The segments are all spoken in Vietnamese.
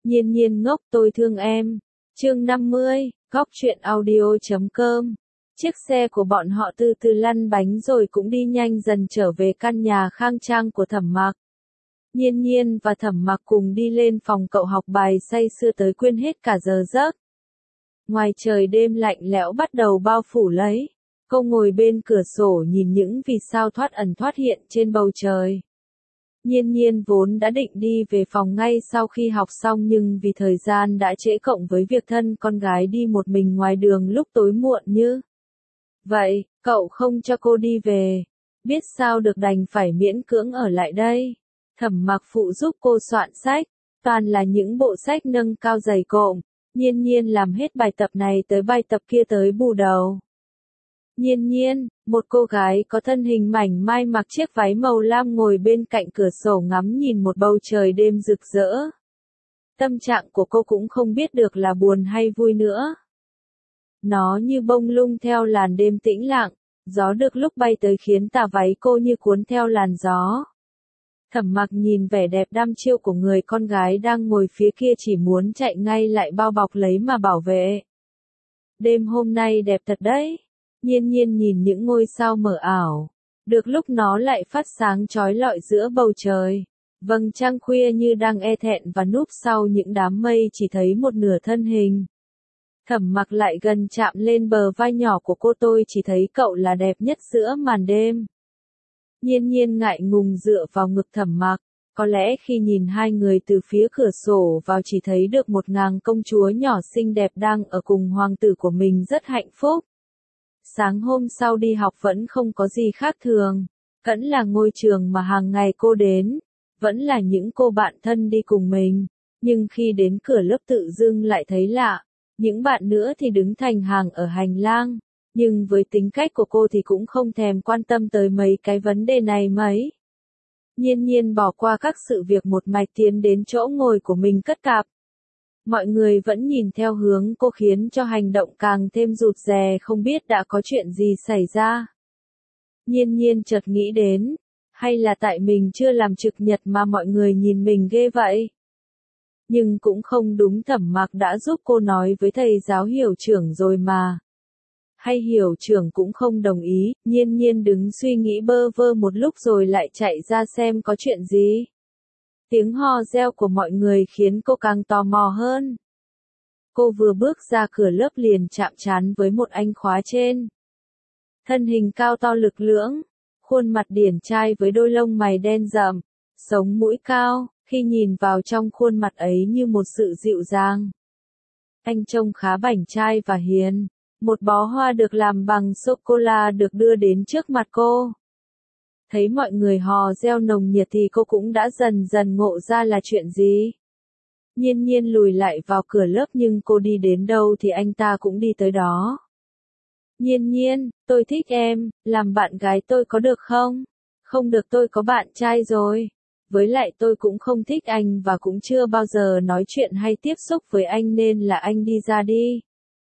Nhiên nhiên ngốc tôi thương em. Chương 50, Góc truyện audio.com. Chiếc xe của bọn họ từ từ lăn bánh rồi cũng đi nhanh dần trở về căn nhà khang trang của Thẩm Mặc. Nhiên nhiên và Thẩm Mặc cùng đi lên phòng cậu học bài say sưa tới quên hết cả giờ giấc. Ngoài trời đêm lạnh lẽo bắt đầu bao phủ lấy. Cô ngồi bên cửa sổ nhìn những vì sao thoát ẩn thoát hiện trên bầu trời. Nhiên nhiên vốn đã định đi về phòng ngay sau khi học xong nhưng vì thời gian đã trễ cộng với việc thân con gái đi một mình ngoài đường lúc tối muộn như vậy, cậu không cho cô đi về. Biết sao được đành phải miễn cưỡng ở lại đây. Thẩm Mặc phụ giúp cô soạn sách, toàn là những bộ sách nâng cao dày cộm. Nhiên nhiên làm hết bài tập này tới bài tập kia tới bù đầu. Nhiên nhiên, một cô gái có thân hình mảnh mai mặc chiếc váy màu lam ngồi bên cạnh cửa sổ ngắm nhìn một bầu trời đêm rực rỡ. Tâm trạng của cô cũng không biết được là buồn hay vui nữa. Nó như bông lung theo làn đêm tĩnh lặng, gió được lúc bay tới khiến tà váy cô như cuốn theo làn gió. Thẩm Mặc nhìn vẻ đẹp đăm chiêu của người con gái đang ngồi phía kia chỉ muốn chạy ngay lại bao bọc lấy mà bảo vệ. Đêm hôm nay đẹp thật đấy. Nhiên nhiên nhìn những ngôi sao mờ ảo. Được lúc nó lại phát sáng chói lọi giữa bầu trời. Vầng trăng khuya như đang e thẹn và núp sau những đám mây chỉ thấy một nửa thân hình. Thẩm Mặc lại gần chạm lên bờ vai nhỏ của cô, tôi chỉ thấy cậu là đẹp nhất giữa màn đêm. Nhiên nhiên ngại ngùng dựa vào ngực Thẩm Mặc. Có lẽ khi nhìn hai người từ phía cửa sổ vào chỉ thấy được một nàng công chúa nhỏ xinh đẹp đang ở cùng hoàng tử của mình rất hạnh phúc. Sáng hôm sau đi học vẫn không có gì khác thường, vẫn là ngôi trường mà hàng ngày cô đến, vẫn là những cô bạn thân đi cùng mình, nhưng khi đến cửa lớp tự dưng lại thấy lạ, những bạn nữa thì đứng thành hàng ở hành lang, nhưng với tính cách của cô thì cũng không thèm quan tâm tới mấy cái vấn đề này mấy. Nhiên nhiên bỏ qua các sự việc một mạch tiến đến chỗ ngồi của mình cất cặp. Mọi người vẫn nhìn theo hướng cô khiến cho hành động càng thêm rụt rè, không biết đã có chuyện gì xảy ra. Nhiên nhiên chợt nghĩ đến, hay là tại mình chưa làm trực nhật mà mọi người nhìn mình ghê vậy? Nhưng cũng không đúng, Thẩm Mặc đã giúp cô nói với thầy giáo Hiểu trưởng rồi mà. Hay Hiểu trưởng cũng không đồng ý, nhiên nhiên đứng suy nghĩ bơ vơ một lúc rồi lại chạy ra xem có chuyện gì. Tiếng hò reo của mọi người khiến cô càng tò mò hơn. Cô vừa bước ra cửa lớp liền chạm trán với một anh khóa trên. Thân hình cao to lực lưỡng, khuôn mặt điển trai với đôi lông mày đen rậm, sống mũi cao, khi nhìn vào trong khuôn mặt ấy như một sự dịu dàng. Anh trông khá bảnh trai và hiền. Một bó hoa được làm bằng sô-cô-la được đưa đến trước mặt cô. Thấy mọi người hò reo nồng nhiệt thì cô cũng đã dần dần ngộ ra là chuyện gì. Nhiên nhiên lùi lại vào cửa lớp nhưng cô đi đến đâu thì anh ta cũng đi tới đó. Nhiên nhiên, tôi thích em, làm bạn gái tôi có được không? Không được, tôi có bạn trai rồi. Với lại tôi cũng không thích anh và cũng chưa bao giờ nói chuyện hay tiếp xúc với anh nên là anh đi ra đi.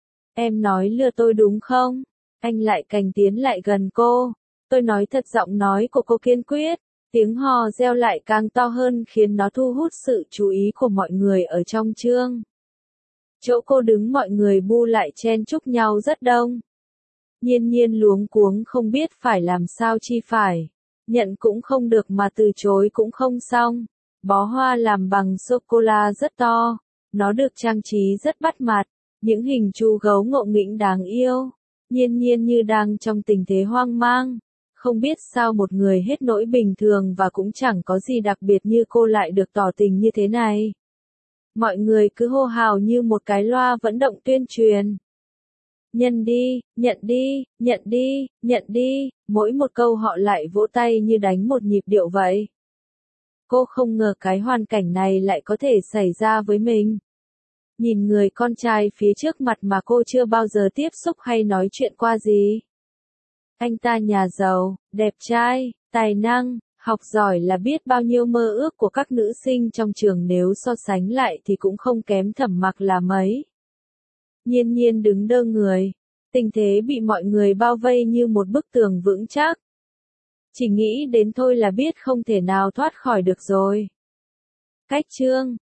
Em nói lừa tôi đúng không? Anh lại cành tiến lại gần cô. Tôi nói thật, giọng nói của cô kiên quyết. Tiếng hò reo lại càng to hơn khiến nó thu hút sự chú ý của mọi người ở trong trường. Chỗ cô đứng mọi người bu lại chen chúc nhau rất đông. Nhiên nhiên luống cuống không biết phải làm sao chi phải. Nhận cũng không được mà từ chối cũng không xong. Bó hoa làm bằng sô-cô-la rất to. Nó được trang trí rất bắt mặt. Những hình chú gấu ngộ nghĩnh đáng yêu. Nhiên nhiên như đang trong tình thế hoang mang. Không biết sao một người hết nỗi bình thường và cũng chẳng có gì đặc biệt như cô lại được tỏ tình như thế này. Mọi người cứ hô hào như một cái loa vận động tuyên truyền. Nhận đi, nhận đi, nhận đi, nhận đi, mỗi một câu họ lại vỗ tay như đánh một nhịp điệu vậy. Cô không ngờ cái hoàn cảnh này lại có thể xảy ra với mình. Nhìn người con trai phía trước mặt mà cô chưa bao giờ tiếp xúc hay nói chuyện qua gì. Anh ta nhà giàu, đẹp trai, tài năng, học giỏi là biết bao nhiêu mơ ước của các nữ sinh trong trường, nếu so sánh lại thì cũng không kém Thẩm Mặc là mấy. Nhiên nhiên đứng đơ người, tình thế bị mọi người bao vây như một bức tường vững chắc. Chỉ nghĩ đến thôi là biết không thể nào thoát khỏi được rồi. Cách chương